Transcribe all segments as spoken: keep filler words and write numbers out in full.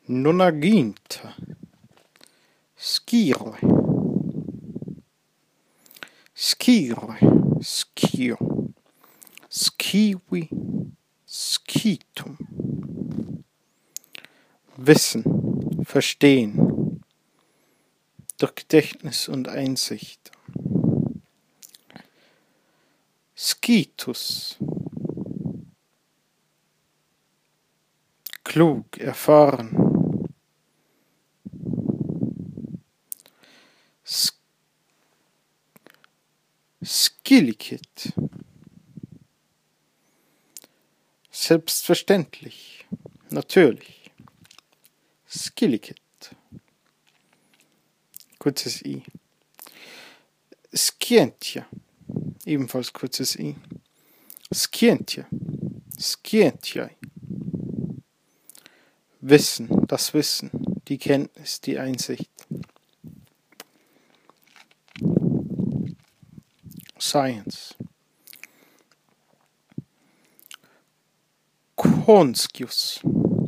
Nonaghinta, scire, scire, schio, skiwi, skitum. Wissen, verstehen, durch Gedächtnis und Einsicht. Skitus, klug, erfahren. Skillikit, selbstverständlich, natürlich. Skillikit, kurzes I. Scientia, ebenfalls kurzes I. Scientia, scientiae. Wissen, das Wissen, die Kenntnis, die Einsicht. Science. Conscious,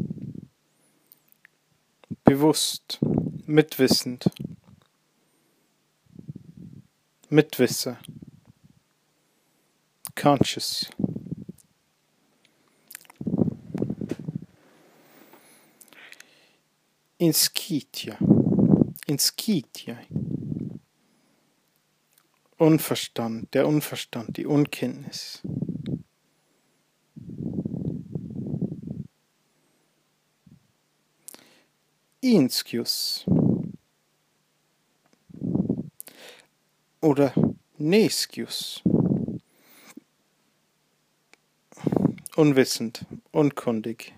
bewusst, mitwissend, Mitwisser, conscious. Inscitia, inscitia. Unverstand, der Unverstand, die Unkenntnis. Inscius oder nescius. Unwissend, unkundig.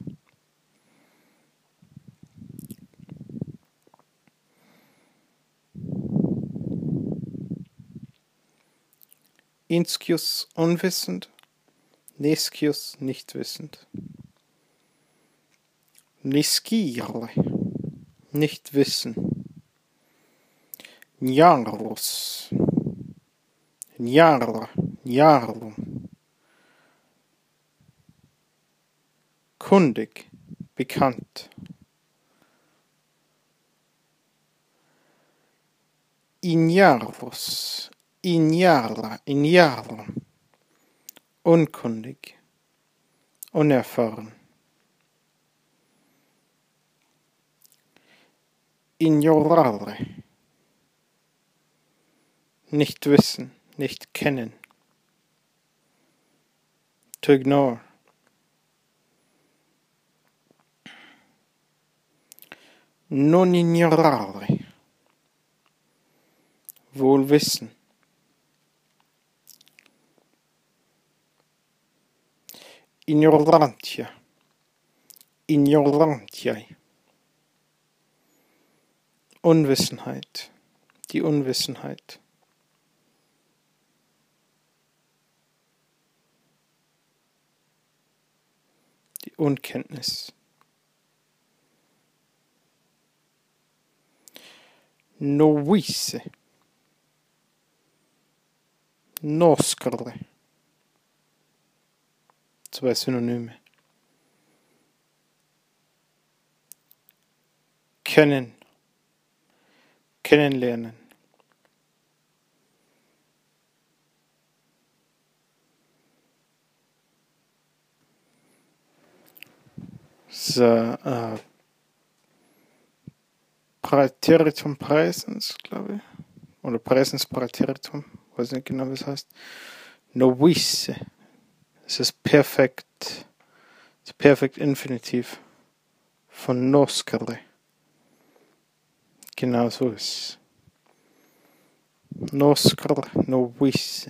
Inscius unwissend, nescius nicht wissend. Nescire, nicht wissen. Njarus, Njar, Njarum. Kundig, bekannt. Injarus, Injara, Injarum. Unkundig, unerfahren. Ignorare, nicht wissen, nicht kennen. To ignore. Non ignorare, wohl wissen. Ignorantia, ignorantiae. Unwissenheit, die Unwissenheit. Die Unkenntnis. Novice, noscere. Zwei Synonyme. Kennen, kennenlernen. So, äh, Praeteritum Praesens, glaube ich. Oder Praesens Praeteritum, weiß nicht genau, wie es heißt. Novice. Es ist perfekt. Das Perfekt Infinitiv von noscere. Genau so ist es. Noscere, novice.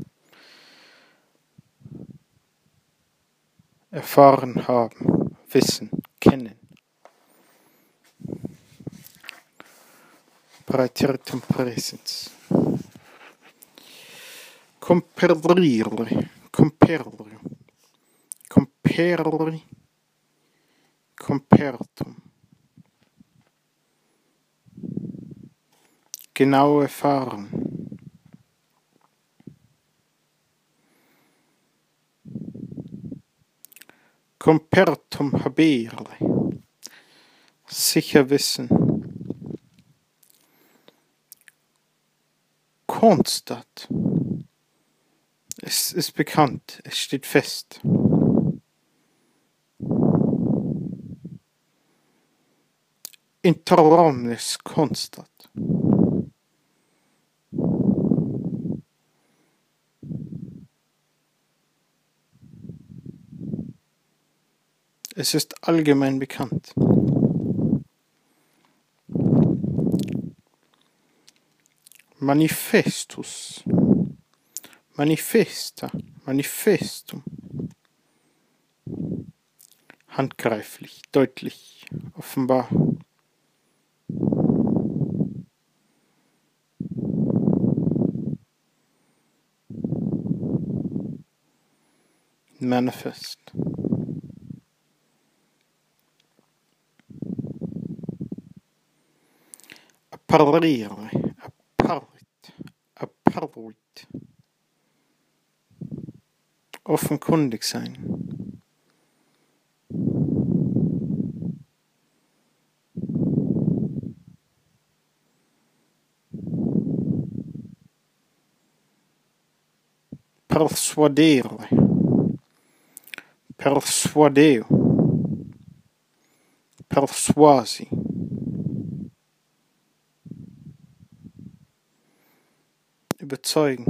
Erfahren haben, wissen, kennen. Praeteritum Praesens. Comperire, comperre, comperre, compertum. Genau erfahren. Compertum habere, sicher wissen. Kronstadt. Es ist bekannt, es steht fest. Interromnes Kronstadt. Es ist allgemein bekannt. Manifestus. Manifesta. Manifestum. Handgreiflich, deutlich, offenbar. Manifest. Apparire. Apparit. Apparit. Offenkundig sein. Persuadere. Persuadeo. Persuasi. Überzeugen.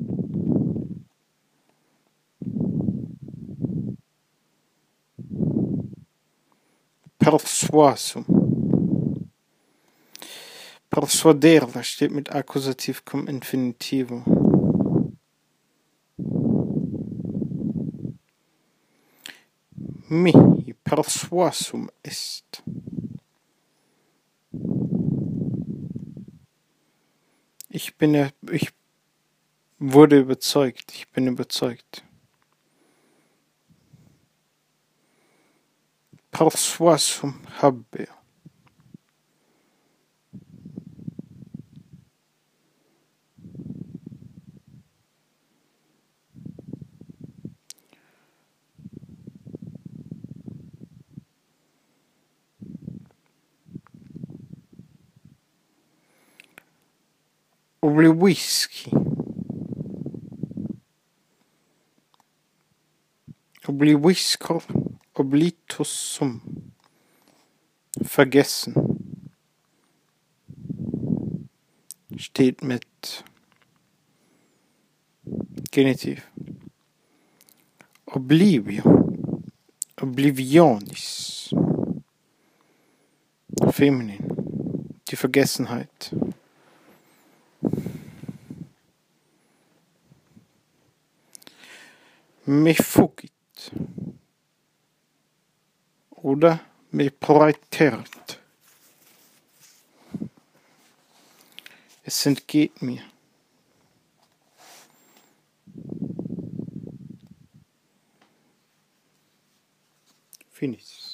Persuasum. Persuadere steht mit Akkusativ cum Infinitivo. Mihi persuasum est. Ich bin, ich wurde überzeugt, ich bin überzeugt. Persuasum habeo. Obliwisci. Obliviscor. Oblitus sum. Vergessen. Steht mit Genitiv. Oblivio. Oblivionis. Feminin. Die Vergessenheit. Me fugit. Oder me praetert. Es entgeht mir. Finis.